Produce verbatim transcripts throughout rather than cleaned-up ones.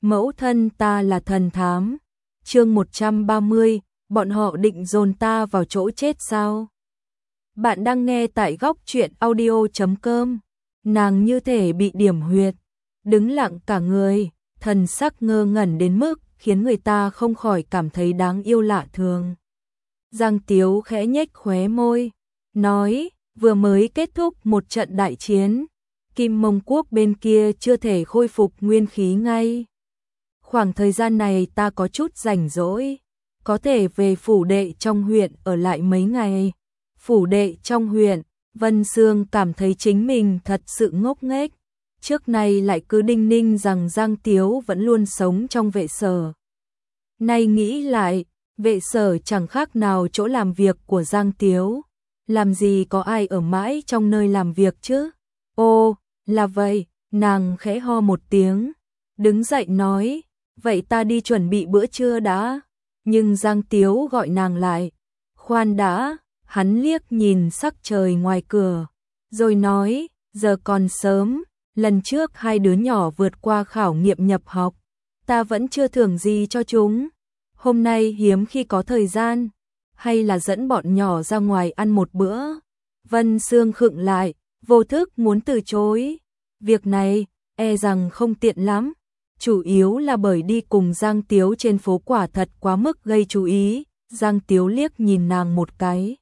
mẫu thân ta là thần thám. Chương một trăm ba mươi, bọn họ định dồn ta vào chỗ chết sao? Bạn đang nghe tại góc truyện audio chấm com. Nàng như thể bị điểm huyệt, đứng lặng cả người, thần sắc ngơ ngẩn đến mức khiến người ta không khỏi cảm thấy đáng yêu lạ thường. Giang Tiếu khẽ nhếch khóe môi, nói, vừa mới kết thúc một trận đại chiến, Kim Mông Quốc bên kia chưa thể khôi phục nguyên khí ngay. Khoảng thời gian này ta có chút rảnh rỗi, có thể về phủ đệ trong huyện ở lại mấy ngày. Phủ đệ trong huyện, Vân Sương cảm thấy chính mình thật sự ngốc nghếch. Trước nay lại cứ đinh ninh rằng Giang Tiếu vẫn luôn sống trong vệ sở. Nay nghĩ lại, vệ sở chẳng khác nào chỗ làm việc của Giang Tiếu. Làm gì có ai ở mãi trong nơi làm việc chứ? Ô, là vậy, nàng khẽ ho một tiếng, đứng dậy nói, vậy ta đi chuẩn bị bữa trưa đã. Nhưng Giang Tiếu gọi nàng lại, khoan đã, hắn liếc nhìn sắc trời ngoài cửa, rồi nói, giờ còn sớm, lần trước hai đứa nhỏ vượt qua khảo nghiệm nhập học, ta vẫn chưa thưởng gì cho chúng. Hôm nay hiếm khi có thời gian, hay là dẫn bọn nhỏ ra ngoài ăn một bữa. Vân Sương khựng lại, vô thức muốn từ chối. Việc này, e rằng không tiện lắm. Chủ yếu là bởi đi cùng Giang Tiếu trên phố quả thật quá mức gây chú ý. Giang Tiếu liếc nhìn nàng một cái,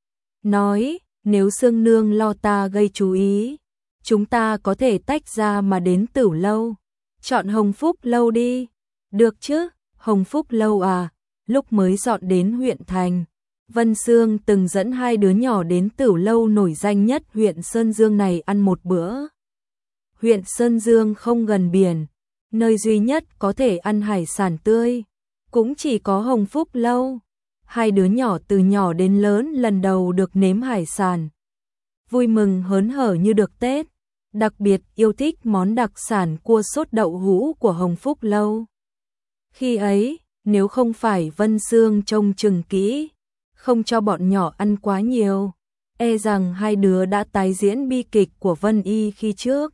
nói, nếu Sương Nương lo ta gây chú ý, chúng ta có thể tách ra mà đến Tửu Lâu. Chọn Hồng Phúc Lâu đi. Được chứ, Hồng Phúc Lâu à, lúc mới dọn đến huyện thành, Vân Sương từng dẫn hai đứa nhỏ đến Tửu Lâu nổi danh nhất huyện Sơn Dương này ăn một bữa. Huyện Sơn Dương không gần biển, nơi duy nhất có thể ăn hải sản tươi, cũng chỉ có Hồng Phúc Lâu. Hai đứa nhỏ từ nhỏ đến lớn lần đầu được nếm hải sản, vui mừng hớn hở như được Tết, đặc biệt yêu thích món đặc sản cua sốt đậu hũ của Hồng Phúc Lâu. Khi ấy, nếu không phải Vân Sương trông chừng kỹ, không cho bọn nhỏ ăn quá nhiều, e rằng hai đứa đã tái diễn bi kịch của Vân Y khi trước.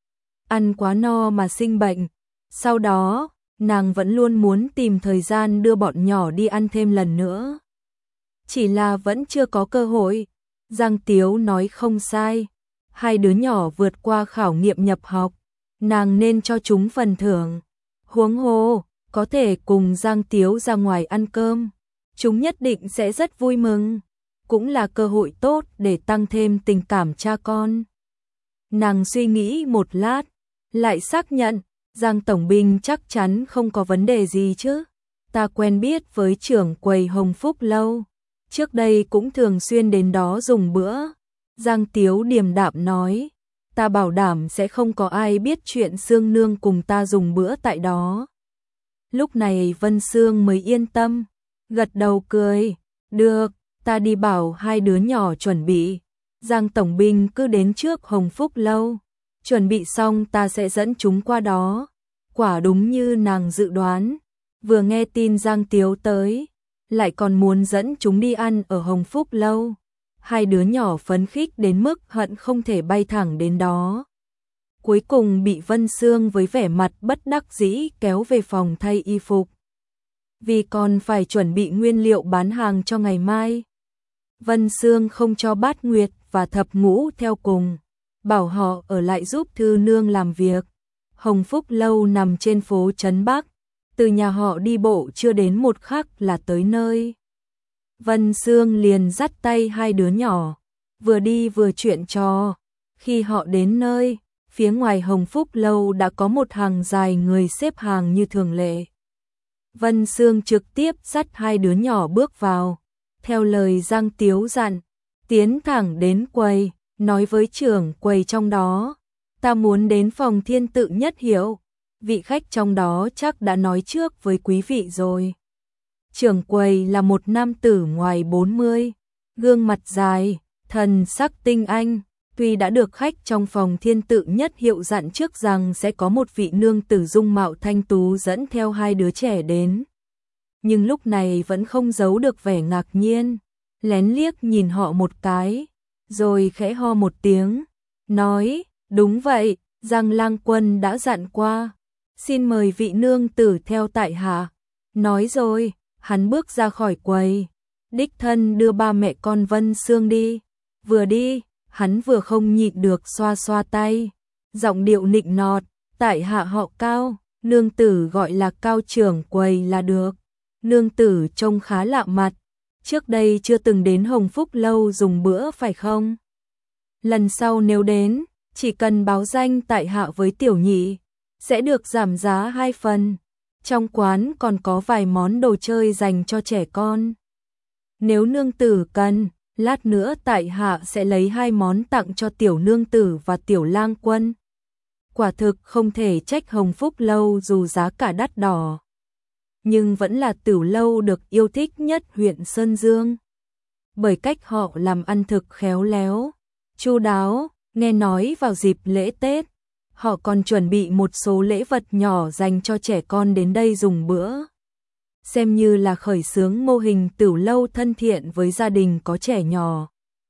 Ăn quá no mà sinh bệnh, sau đó, nàng vẫn luôn muốn tìm thời gian đưa bọn nhỏ đi ăn thêm lần nữa. Chỉ là vẫn chưa có cơ hội. Giang Tiếu nói không sai, hai đứa nhỏ vượt qua khảo nghiệm nhập học, nàng nên cho chúng phần thưởng. Huống hồ, có thể cùng Giang Tiếu ra ngoài ăn cơm, chúng nhất định sẽ rất vui mừng, cũng là cơ hội tốt để tăng thêm tình cảm cha con. Nàng suy nghĩ một lát, lại xác nhận, Giang Tổng Binh chắc chắn không có vấn đề gì chứ. Ta quen biết với trưởng quầy Hồng Phúc Lâu, trước đây cũng thường xuyên đến đó dùng bữa. Giang Tiếu điềm đạm nói, ta bảo đảm sẽ không có ai biết chuyện Sương Nương cùng ta dùng bữa tại đó. Lúc này Vân Sương mới yên tâm, gật đầu cười, được, ta đi bảo hai đứa nhỏ chuẩn bị. Giang Tổng Binh cứ đến trước Hồng Phúc Lâu, chuẩn bị xong ta sẽ dẫn chúng qua đó. Quả đúng như nàng dự đoán, vừa nghe tin Giang Tiếu tới, lại còn muốn dẫn chúng đi ăn ở Hồng Phúc Lâu. Hai đứa nhỏ phấn khích đến mức hận không thể bay thẳng đến đó. Cuối cùng bị Vân Sương với vẻ mặt bất đắc dĩ kéo về phòng thay y phục, vì còn phải chuẩn bị nguyên liệu bán hàng cho ngày mai. Vân Sương không cho Bát Nguyệt và Thập Ngũ theo cùng, bảo họ ở lại giúp Thư Nương làm việc. Hồng Phúc Lâu nằm trên phố Trấn Bắc, từ nhà họ đi bộ chưa đến một khắc là tới nơi. Vân Sương liền dắt tay hai đứa nhỏ, vừa đi vừa chuyện trò. Khi họ đến nơi, phía ngoài Hồng Phúc Lâu đã có một hàng dài người xếp hàng như thường lệ. Vân Sương trực tiếp dắt hai đứa nhỏ bước vào, theo lời Giang Tiếu dặn, tiến thẳng đến quầy, nói với trưởng quầy trong đó, ta muốn đến phòng Thiên Tự Nhất Hiểu, vị khách trong đó chắc đã nói trước với quý vị rồi. Trưởng quầy là một nam tử ngoài bốn mươi, gương mặt dài, thần sắc tinh anh, tuy đã được khách trong phòng Thiên Tự Nhất Hiệu dặn trước rằng sẽ có một vị nương tử dung mạo thanh tú dẫn theo hai đứa trẻ đến, nhưng lúc này vẫn không giấu được vẻ ngạc nhiên, lén liếc nhìn họ một cái, rồi khẽ ho một tiếng, nói, đúng vậy, Giang Lang Quân đã dặn qua, xin mời vị nương tử theo tại hạ. Nói rồi, hắn bước ra khỏi quầy, đích thân đưa ba mẹ con Vân Sương đi. Vừa đi, hắn vừa không nhịn được xoa xoa tay, giọng điệu nịnh nọt, tại hạ họ Cao, nương tử gọi là Cao trưởng quầy là được. Nương tử trông khá lạ mặt, trước đây chưa từng đến Hồng Phúc lâu dùng bữa phải không? Lần sau nếu đến, chỉ cần báo danh tại hạ với tiểu nhị, sẽ được giảm giá hai phần. Trong quán còn có vài món đồ chơi dành cho trẻ con. Nếu nương tử cần, lát nữa tại hạ sẽ lấy hai món tặng cho tiểu nương tử và tiểu lang quân. Quả thực không thể trách Hồng Phúc lâu dù giá cả đắt đỏ, nhưng vẫn là tiểu lâu được yêu thích nhất huyện Sơn Dương. Bởi cách họ làm ăn thực khéo léo, chu đáo, nghe nói vào dịp lễ Tết, họ còn chuẩn bị một số lễ vật nhỏ dành cho trẻ con đến đây dùng bữa. Xem như là khởi xướng mô hình tiểu lâu thân thiện với gia đình có trẻ nhỏ.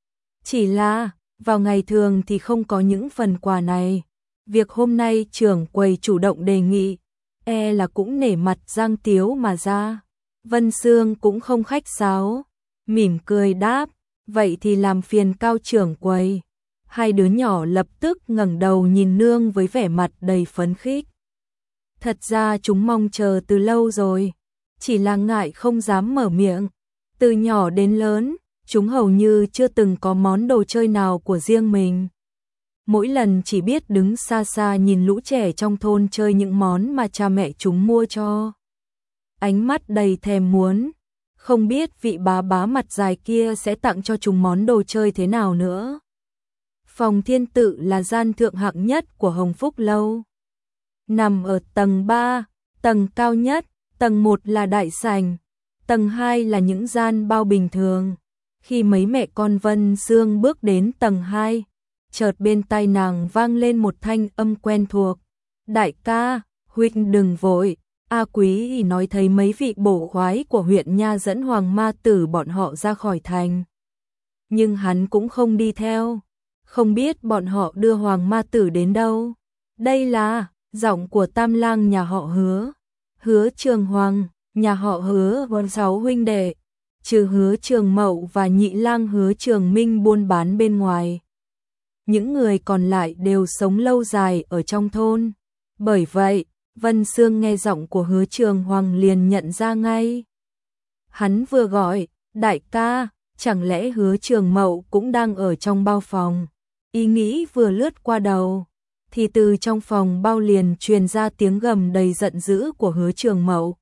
Chỉ là, vào ngày thường thì không có những phần quà này. Việc hôm nay trưởng quầy chủ động đề nghị, e là cũng nể mặt Giang Tiếu mà ra. Vân Sương cũng không khách sáo, mỉm cười đáp, vậy thì làm phiền Cao trưởng quầy. Hai đứa nhỏ lập tức ngẩng đầu nhìn nương với vẻ mặt đầy phấn khích. Thật ra chúng mong chờ từ lâu rồi, chỉ là ngại không dám mở miệng. Từ nhỏ đến lớn, chúng hầu như chưa từng có món đồ chơi nào của riêng mình. Mỗi lần chỉ biết đứng xa xa nhìn lũ trẻ trong thôn chơi những món mà cha mẹ chúng mua cho. Ánh mắt đầy thèm muốn, không biết vị bá bá mặt dài kia sẽ tặng cho chúng món đồ chơi thế nào nữa. Phòng thiên tự là gian thượng hạng nhất của Hồng Phúc lâu. Nằm ở tầng ba, tầng cao nhất, tầng một là đại sảnh, tầng hai là những gian bao bình thường. Khi mấy mẹ con Vân Sương bước đến tầng hai, chợt bên tai nàng vang lên một thanh âm quen thuộc. Đại ca, huynh đừng vội, A Quý nói thấy mấy vị bổ khoái của huyện Nha dẫn Hoàng Ma Tử bọn họ ra khỏi thành. Nhưng hắn cũng không đi theo, không biết bọn họ đưa Hoàng Ma Tử đến đâu. Đây là giọng của tam lang nhà họ Hứa, Hứa Trường Hoàng, nhà họ Hứa gồm sáu huynh đệ, trừ Hứa Trường Mậu và nhị lang Hứa Trường Minh buôn bán bên ngoài. Những người còn lại đều sống lâu dài ở trong thôn. Bởi vậy, Vân Sương nghe giọng của Hứa Trường Hoàng liền nhận ra ngay. Hắn vừa gọi, đại ca, chẳng lẽ Hứa Trường Mậu cũng đang ở trong bao phòng. Ý nghĩ vừa lướt qua đầu, thì từ trong phòng bao liền truyền ra tiếng gầm đầy giận dữ của Hứa Trường Mậu.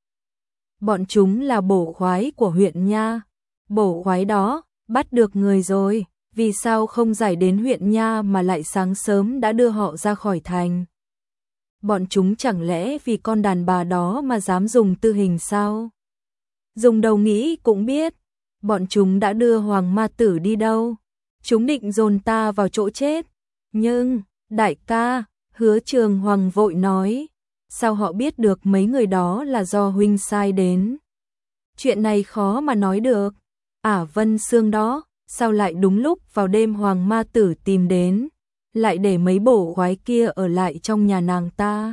Bọn chúng là bổ khoái của huyện Nha. Bổ khoái đó, bắt được người rồi, vì sao không giải đến huyện Nha mà lại sáng sớm đã đưa họ ra khỏi thành? Bọn chúng chẳng lẽ vì con đàn bà đó mà dám dùng tư hình sao? Dùng đầu nghĩ cũng biết, bọn chúng đã đưa Hoàng Ma Tử đi đâu? Chúng định dồn ta vào chỗ chết. Nhưng, đại ca, Hứa Trường Hoàng vội nói, sao họ biết được mấy người đó là do huynh sai đến? Chuyện này khó mà nói được. Ả Vân Sương đó, sao lại đúng lúc vào đêm Hoàng Ma Tử tìm đến, lại để mấy bổ khoái kia ở lại trong nhà nàng ta?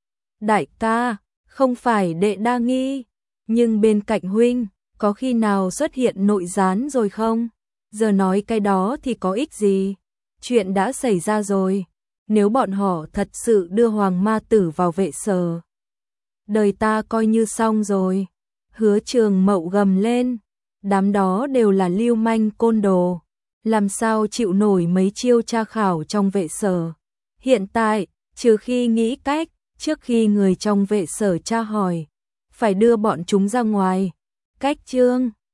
Đại ca, không phải đệ đa nghi, nhưng bên cạnh huynh, có khi nào xuất hiện nội gián rồi không? Giờ nói cái đó thì có ích gì? Chuyện đã xảy ra rồi, nếu bọn họ thật sự đưa Hoàng Ma Tử vào vệ sở, đời ta coi như xong rồi. Hứa Trường Mậu gầm lên, đám đó đều là lưu manh côn đồ, làm sao chịu nổi mấy chiêu tra khảo trong vệ sở. Hiện tại, trừ khi nghĩ cách, trước khi người trong vệ sở tra hỏi, phải đưa bọn chúng ra ngoài. Cách chương